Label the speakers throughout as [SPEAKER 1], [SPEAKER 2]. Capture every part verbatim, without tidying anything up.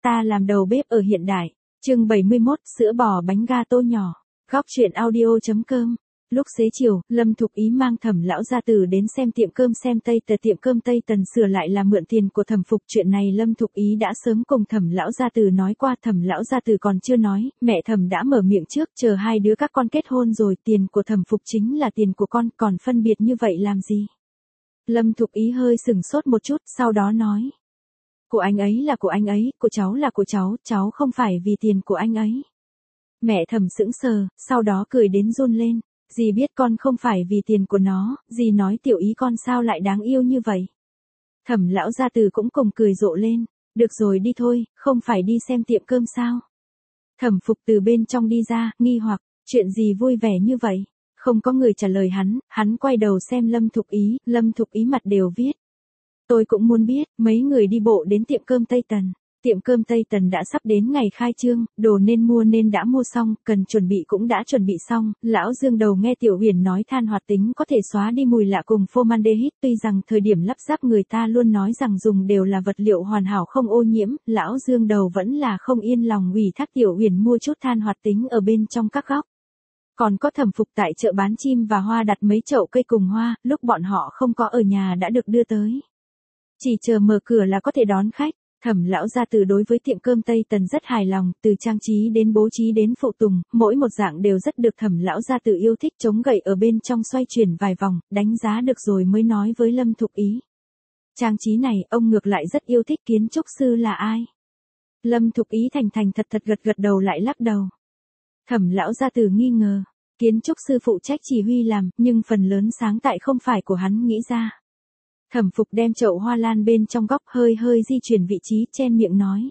[SPEAKER 1] Ta làm đầu bếp ở hiện đại. Chương bảy mươi mốt, sữa bò bánh gato nhỏ. Góc truyện audio.com. Lúc xế chiều, Lâm Thục Ý mang Thẩm lão gia tử đến xem tiệm cơm xem Tây Tần tiệm cơm Tây Tần sửa lại là mượn tiền của Thẩm Phục. Chuyện này Lâm Thục Ý đã sớm cùng Thẩm lão gia tử nói qua, Thẩm lão gia tử còn chưa nói, mẹ Thẩm đã mở miệng trước, chờ hai đứa các con kết hôn rồi, tiền của Thẩm Phục chính là tiền của con, còn phân biệt như vậy làm gì? Lâm Thục Ý hơi sừng sốt một chút, sau đó nói. Của anh ấy là của anh ấy, của cháu là của cháu, cháu không phải vì tiền của anh ấy. Mẹ Thẩm sững sờ, sau đó cười đến run lên. Dì biết con không phải vì tiền của nó, dì nói Tiểu Ý con sao lại đáng yêu như vậy. Thẩm lão gia tử cũng cùng cười rộ lên. Được rồi đi thôi, không phải đi xem tiệm cơm sao? Thẩm Phục từ bên trong đi ra, nghi hoặc, chuyện gì vui vẻ như vậy? Không có người trả lời hắn, hắn quay đầu xem Lâm Thục Ý, Lâm Thục Ý mặt đều viết. Tôi cũng muốn biết, mấy người đi bộ đến tiệm cơm Tây Tần. Tiệm cơm Tây Tần đã sắp đến ngày khai trương, đồ nên mua nên đã mua xong, cần chuẩn bị cũng đã chuẩn bị xong. Lão Dương đầu nghe Tiểu Huyền nói than hoạt tính có thể xóa đi mùi lạ cùng formaldehyde, tuy rằng thời điểm lắp ráp người ta luôn nói rằng dùng đều là vật liệu hoàn hảo không ô nhiễm, lão Dương đầu vẫn là không yên lòng ủy thác Tiểu Huyền mua chút than hoạt tính ở bên trong các góc. Còn có Thẩm Phục tại chợ bán chim và hoa đặt mấy chậu cây cùng hoa, lúc bọn họ không có ở nhà đã được đưa tới. Chỉ chờ mở cửa là có thể đón khách. Thẩm lão gia tử đối với tiệm cơm Tây Tần rất hài lòng, từ trang trí đến bố trí đến phụ tùng, mỗi một dạng đều rất được Thẩm lão gia tử yêu thích, chống gậy ở bên trong xoay chuyển vài vòng, đánh giá được rồi mới nói với Lâm Thục Ý. Trang trí này, ông ngược lại rất yêu thích, kiến trúc sư là ai? Lâm Thục Ý thành thành thật thật gật gật đầu lại lắc đầu. Thẩm lão gia tử nghi ngờ, kiến trúc sư phụ trách chỉ huy làm, nhưng phần lớn sáng tại không phải của hắn nghĩ ra. Thẩm Phục đem chậu hoa lan bên trong góc hơi hơi di chuyển vị trí, chen miệng nói.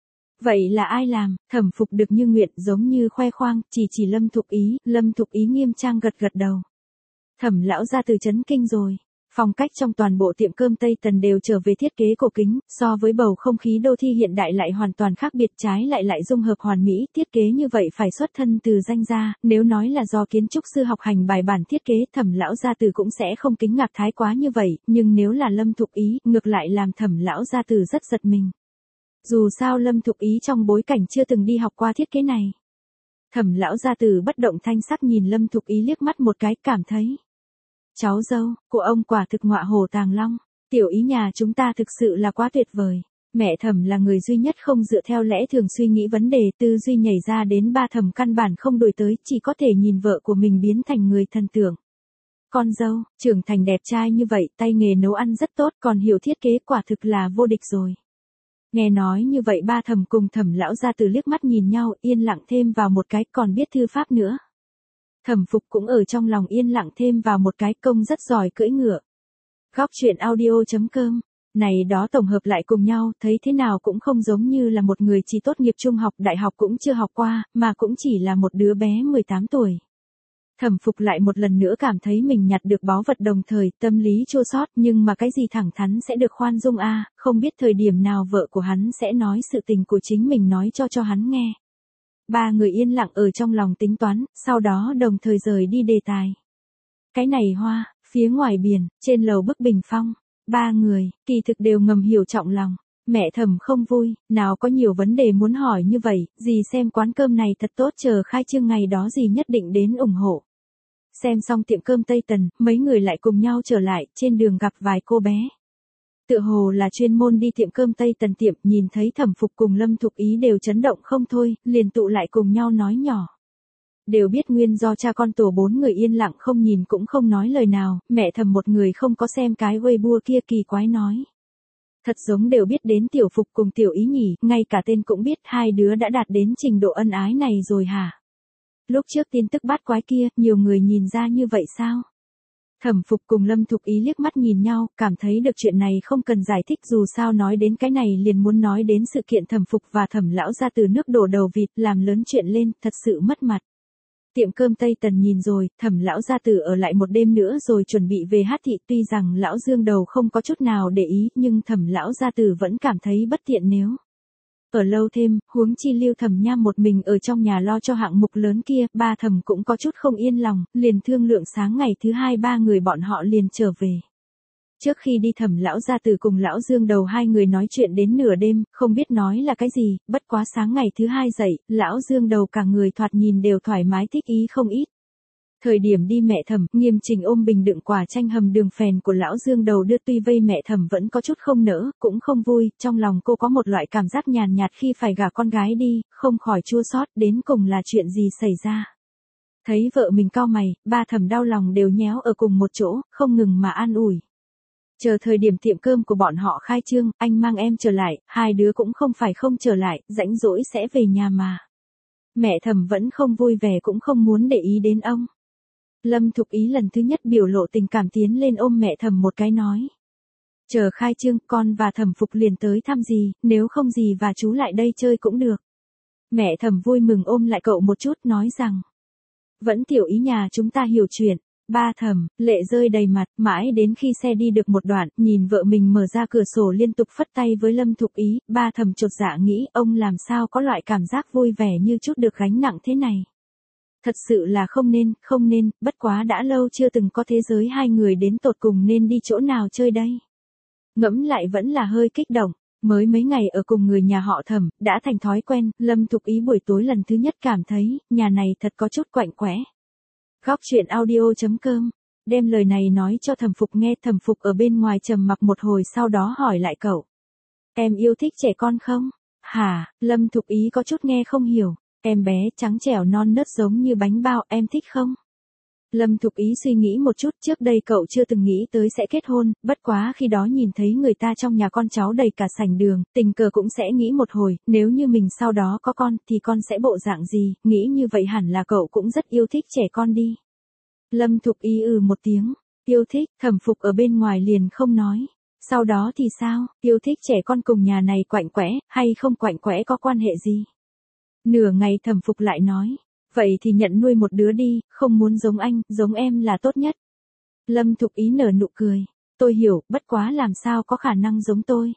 [SPEAKER 1] Vậy là ai làm? Thẩm Phục được như nguyện, giống như khoe khoang, chỉ chỉ Lâm Thục Ý, Lâm Thục Ý nghiêm trang gật gật đầu. Thẩm lão gia tử chấn kinh rồi. Phong cách trong toàn bộ tiệm cơm Tây Tần đều trở về thiết kế cổ kính, so với bầu không khí đô thị hiện đại lại hoàn toàn khác biệt, trái lại lại dung hợp hoàn mỹ, thiết kế như vậy phải xuất thân từ danh gia, nếu nói là do kiến trúc sư học hành bài bản thiết kế, Thẩm lão gia tử cũng sẽ không kính ngạc thái quá như vậy, nhưng nếu là Lâm Thục Ý, ngược lại làm Thẩm lão gia tử rất giật mình. Dù sao Lâm Thục Ý trong bối cảnh chưa từng đi học qua thiết kế này. Thẩm lão gia tử bất động thanh sắc nhìn Lâm Thục Ý liếc mắt một cái, cảm thấy. Cháu dâu, của ông quả thực ngọa hổ tàng long, Tiểu Ý nhà chúng ta thực sự là quá tuyệt vời. Mẹ Thẩm là người duy nhất không dựa theo lẽ thường suy nghĩ vấn đề, tư duy nhảy ra đến ba Thẩm căn bản không đổi tới, chỉ có thể nhìn vợ của mình biến thành người thần tượng. Con dâu, trưởng thành đẹp trai như vậy, tay nghề nấu ăn rất tốt, còn hiểu thiết kế, quả thực là vô địch rồi. Nghe nói như vậy ba Thẩm cùng Thẩm lão gia tử liếc mắt nhìn nhau, yên lặng thêm vào một cái, còn biết thư pháp nữa. Thẩm Phục cũng ở trong lòng yên lặng thêm vào một cái, công rất giỏi cưỡi ngựa. Góc truyện audio.com. Này đó tổng hợp lại cùng nhau, thấy thế nào cũng không giống như là một người chỉ tốt nghiệp trung học, đại học cũng chưa học qua, mà cũng chỉ là một đứa bé mười tám tuổi. Thẩm Phục lại một lần nữa cảm thấy mình nhặt được báu vật, đồng thời tâm lý chua xót, nhưng mà cái gì thẳng thắn sẽ được khoan dung a, à, không biết thời điểm nào vợ của hắn sẽ nói sự tình của chính mình nói cho cho hắn nghe. Ba người yên lặng ở trong lòng tính toán, sau đó đồng thời rời đi đề tài. Cái này hoa, phía ngoài biển, trên lầu bức bình phong, ba người, kỳ thực đều ngầm hiểu trọng lòng. Mẹ Thẩm không vui, nào có nhiều vấn đề muốn hỏi như vậy, dì xem quán cơm này thật tốt, chờ khai trương ngày đó dì nhất định đến ủng hộ. Xem xong tiệm cơm Tây Tần, mấy người lại cùng nhau trở lại, trên đường gặp vài cô bé. Tựa hồ là chuyên môn đi tiệm cơm Tây Tần tiệm, nhìn thấy Thẩm Phục cùng Lâm Thục Ý đều chấn động không thôi, liền tụ lại cùng nhau nói nhỏ. Đều biết nguyên do cha con tổ bốn người yên lặng không nhìn cũng không nói lời nào, mẹ Thẩm một người không có xem cái Weibo kia, kỳ quái nói. Thật giống đều biết đến Tiểu Phục cùng Tiểu Ý nhỉ, ngay cả tên cũng biết, hai đứa đã đạt đến trình độ ân ái này rồi hả? Lúc trước tin tức bát quái kia, nhiều người nhìn ra như vậy sao? Thẩm Phục cùng Lâm Thục Ý liếc mắt nhìn nhau, cảm thấy được chuyện này không cần giải thích, dù sao nói đến cái này liền muốn nói đến sự kiện Thẩm Phục và Thẩm lão gia từ nước đổ đầu vịt, làm lớn chuyện lên, thật sự mất mặt. Tiệm cơm Tây Tần nhìn rồi, Thẩm lão gia tử ở lại một đêm nữa rồi chuẩn bị về hát thị, tuy rằng lão Dương đầu không có chút nào để ý, nhưng Thẩm lão gia tử vẫn cảm thấy bất tiện nếu ở lâu thêm, huống chi Lưu Thẩm Nham một mình ở trong nhà lo cho hạng mục lớn kia, ba Thẩm cũng có chút không yên lòng, liền thương lượng sáng ngày thứ hai ba người bọn họ liền trở về. Trước khi đi Thẩm lão gia tử cùng lão Dương Đầu hai người nói chuyện đến nửa đêm, không biết nói là cái gì, bất quá sáng ngày thứ hai dậy, lão Dương Đầu cả người thoạt nhìn đều thoải mái thích ý không ít. Thời điểm đi mẹ Thẩm, Nghiêm Trình ôm bình đựng quả chanh hầm đường phèn của lão Dương Đầu đưa, tuy vây mẹ Thẩm vẫn có chút không nỡ, cũng không vui, trong lòng cô có một loại cảm giác nhàn nhạt khi phải gả con gái đi, không khỏi chua xót, đến cùng là chuyện gì xảy ra. Thấy vợ mình cau mày, ba Thẩm đau lòng đều nhéo ở cùng một chỗ, không ngừng mà an ủi. Chờ thời điểm tiệm cơm của bọn họ khai trương, anh mang em trở lại, hai đứa cũng không phải không trở lại, rãnh rỗi sẽ về nhà mà. Mẹ Thẩm vẫn không vui vẻ cũng không muốn để ý đến ông. Lâm Thục Ý lần thứ nhất biểu lộ tình cảm tiến lên ôm mẹ Thẩm một cái nói. Chờ khai trương, con và Thẩm Phục liền tới thăm gì, nếu không gì và chú lại đây chơi cũng được. Mẹ Thẩm vui mừng ôm lại cậu một chút nói rằng. Vẫn Tiểu Ý nhà chúng ta hiểu chuyện. Ba Thẩm, lệ rơi đầy mặt, mãi đến khi xe đi được một đoạn, nhìn vợ mình mở ra cửa sổ liên tục phất tay với Lâm Thục Ý, ba Thẩm chột dạ nghĩ ông làm sao có loại cảm giác vui vẻ như chút được gánh nặng thế này. Thật sự là không nên, không nên, bất quá đã lâu chưa từng có thế giới hai người đến tột cùng nên đi chỗ nào chơi đây. Ngẫm lại vẫn là hơi kích động, mới mấy ngày ở cùng người nhà họ Thẩm, đã thành thói quen, Lâm Thục Ý buổi tối lần thứ nhất cảm thấy, nhà này thật có chút quạnh quẽ. Góc truyện audio chấm com, đem lời này nói cho Thẩm Phục nghe. Thẩm Phục ở bên ngoài trầm mặc một hồi sau đó hỏi lại cậu. Em yêu thích trẻ con không? Hả? Lâm Thục Ý có chút nghe không hiểu. Em bé trắng trẻo non nớt giống như bánh bao, em thích không? Lâm Thục Ý suy nghĩ một chút, trước đây cậu chưa từng nghĩ tới sẽ kết hôn, bất quá khi đó nhìn thấy người ta trong nhà con cháu đầy cả sảnh đường, tình cờ cũng sẽ nghĩ một hồi, nếu như mình sau đó có con thì con sẽ bộ dạng gì, nghĩ như vậy hẳn là cậu cũng rất yêu thích trẻ con đi. Lâm Thục Ý ừ một tiếng, yêu thích. Thẩm Phục ở bên ngoài liền không nói. Sau đó thì sao, yêu thích trẻ con cùng nhà này quạnh quẽ, hay không quạnh quẽ có quan hệ gì? Nửa ngày Thẩm Phục lại nói, vậy thì nhận nuôi một đứa đi, không muốn giống anh, giống em là tốt nhất. Lâm Thục Ý nở nụ cười, tôi hiểu, bất quá làm sao có khả năng giống tôi.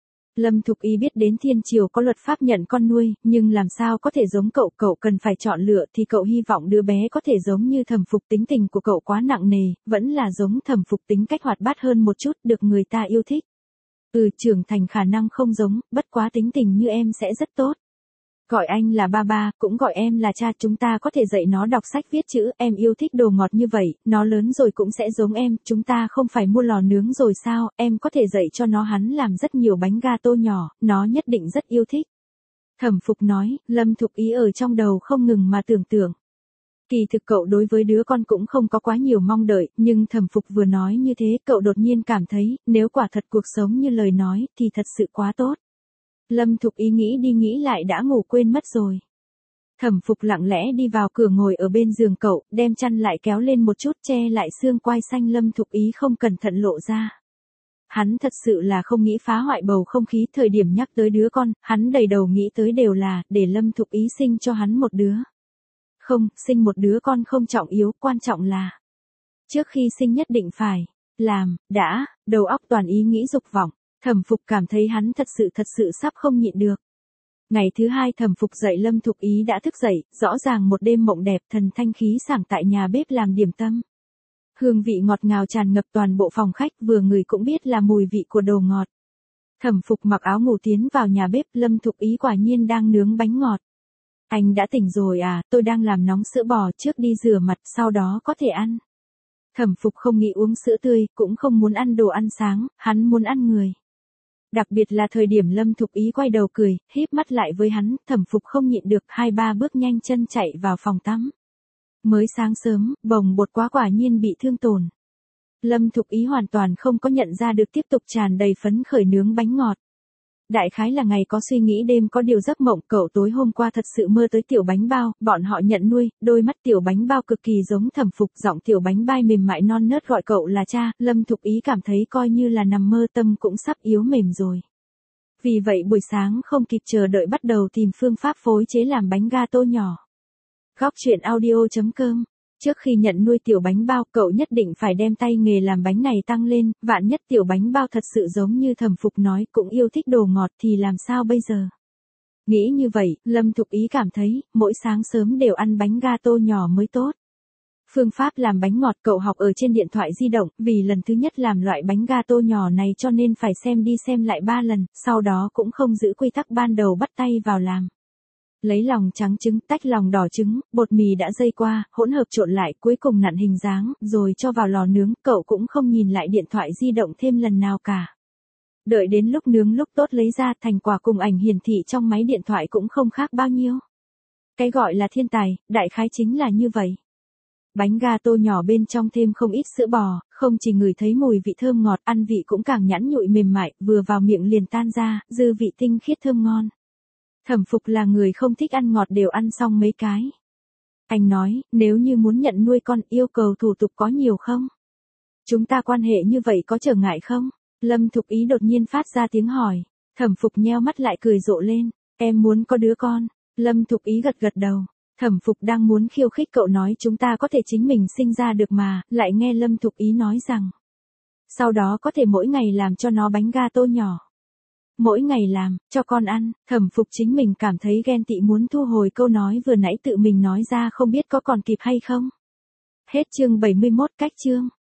[SPEAKER 1] Lâm Thục Ý biết đến thiên triều có luật pháp nhận con nuôi, nhưng làm sao có thể giống cậu, cậu cần phải chọn lựa thì cậu hy vọng đứa bé có thể giống như Thẩm Phục, tính tình của cậu quá nặng nề, vẫn là giống Thẩm Phục tính cách hoạt bát hơn một chút, được người ta yêu thích. Ừ, trưởng thành khả năng không giống, bất quá tính tình như em sẽ rất tốt. Gọi anh là ba ba, cũng gọi em là cha, chúng ta có thể dạy nó đọc sách viết chữ, em yêu thích đồ ngọt như vậy, nó lớn rồi cũng sẽ giống em, chúng ta không phải mua lò nướng rồi sao, em có thể dạy cho nó, hắn làm rất nhiều bánh gato nhỏ, nó nhất định rất yêu thích. Thẩm Phục nói. Lâm Thục Ý ở trong đầu không ngừng mà tưởng tượng. Kỳ thực cậu đối với đứa con cũng không có quá nhiều mong đợi, nhưng Thẩm Phục vừa nói như thế, cậu đột nhiên cảm thấy, nếu quả thật cuộc sống như lời nói, thì thật sự quá tốt. Lâm Thục Ý nghĩ đi nghĩ lại đã ngủ quên mất rồi. Thẩm Phục lặng lẽ đi vào cửa ngồi ở bên giường cậu, đem chăn lại kéo lên một chút che lại xương quai xanh Lâm Thục Ý không cẩn thận lộ ra. Hắn thật sự là không nghĩ phá hoại bầu không khí, thời điểm nhắc tới đứa con, hắn đầy đầu nghĩ tới đều là, để Lâm Thục Ý sinh cho hắn một đứa. Không, sinh một đứa con không trọng yếu, quan trọng là trước khi sinh nhất định phải làm, đã, đầu óc toàn ý nghĩ dục vọng. Thẩm Phục cảm thấy hắn thật sự thật sự sắp không nhịn được. Ngày thứ hai Thẩm Phục dậy Lâm Thục Ý đã thức dậy, rõ ràng một đêm mộng đẹp, thần thanh khí sảng tại nhà bếp làm điểm tâm. Hương vị ngọt ngào tràn ngập toàn bộ phòng khách, vừa ngửi cũng biết là mùi vị của đồ ngọt. Thẩm Phục mặc áo ngủ tiến vào nhà bếp, Lâm Thục Ý quả nhiên đang nướng bánh ngọt. Anh đã tỉnh rồi à, tôi đang làm nóng sữa bò, trước đi rửa mặt, sau đó có thể ăn. Thẩm Phục không nghĩ uống sữa tươi, cũng không muốn ăn đồ ăn sáng, hắn muốn ăn người. Đặc biệt là thời điểm Lâm Thục Ý quay đầu cười, híp mắt lại với hắn, Thẩm Phục không nhịn được, hai ba bước nhanh chân chạy vào phòng tắm. Mới sáng sớm, bồng bột quá quả nhiên bị thương tổn. Lâm Thục Ý hoàn toàn không có nhận ra được, tiếp tục tràn đầy phấn khởi nướng bánh ngọt. Đại khái là ngày có suy nghĩ đêm có điều giấc mộng, cậu tối hôm qua thật sự mơ tới tiểu bánh bao, bọn họ nhận nuôi, đôi mắt tiểu bánh bao cực kỳ giống Thẩm Phục, giọng tiểu bánh bai mềm mại non nớt gọi cậu là cha, Lâm Thục Ý cảm thấy coi như là nằm mơ, tâm cũng sắp yếu mềm rồi. Vì vậy buổi sáng không kịp chờ đợi bắt đầu tìm phương pháp phối chế làm bánh gato nhỏ. Góc truyện audio chấm com. Trước khi nhận nuôi tiểu bánh bao, cậu nhất định phải đem tay nghề làm bánh này tăng lên, vạn nhất tiểu bánh bao thật sự giống như Thẩm Phục nói, cũng yêu thích đồ ngọt thì làm sao bây giờ? Nghĩ như vậy, Lâm Thục Ý cảm thấy, mỗi sáng sớm đều ăn bánh gato nhỏ mới tốt. Phương pháp làm bánh ngọt cậu học ở trên điện thoại di động, vì lần thứ nhất làm loại bánh gato nhỏ này cho nên phải xem đi xem lại ba lần, sau đó cũng không giữ quy tắc ban đầu bắt tay vào làm. Lấy lòng trắng trứng, tách lòng đỏ trứng, bột mì đã dây qua, hỗn hợp trộn lại, cuối cùng nặn hình dáng, rồi cho vào lò nướng, cậu cũng không nhìn lại điện thoại di động thêm lần nào cả. Đợi đến lúc nướng lúc tốt lấy ra, thành quả cùng ảnh hiển thị trong máy điện thoại cũng không khác bao nhiêu. Cái gọi là thiên tài, đại khái chính là như vậy. Bánh gato nhỏ bên trong thêm không ít sữa bò, không chỉ ngửi thấy mùi vị thơm ngọt, ăn vị cũng càng nhẵn nhụi mềm mại, vừa vào miệng liền tan ra, dư vị tinh khiết thơm ngon. Thẩm Phục là người không thích ăn ngọt đều ăn xong mấy cái. Anh nói, nếu như muốn nhận nuôi con, yêu cầu thủ tục có nhiều không? Chúng ta quan hệ như vậy có trở ngại không? Lâm Thục Ý đột nhiên phát ra tiếng hỏi. Thẩm Phục nheo mắt lại cười rộ lên. Em muốn có đứa con. Lâm Thục Ý gật gật đầu. Thẩm Phục đang muốn khiêu khích cậu nói chúng ta có thể chính mình sinh ra được mà, lại nghe Lâm Thục Ý nói rằng. Sau đó có thể mỗi ngày làm cho nó bánh gato nhỏ. Mỗi ngày làm, cho con ăn, Thẩm Phục chính mình cảm thấy ghen tị muốn thu hồi câu nói vừa nãy tự mình nói ra không biết có còn kịp hay không. Hết chương bảy mươi mốt cách chương.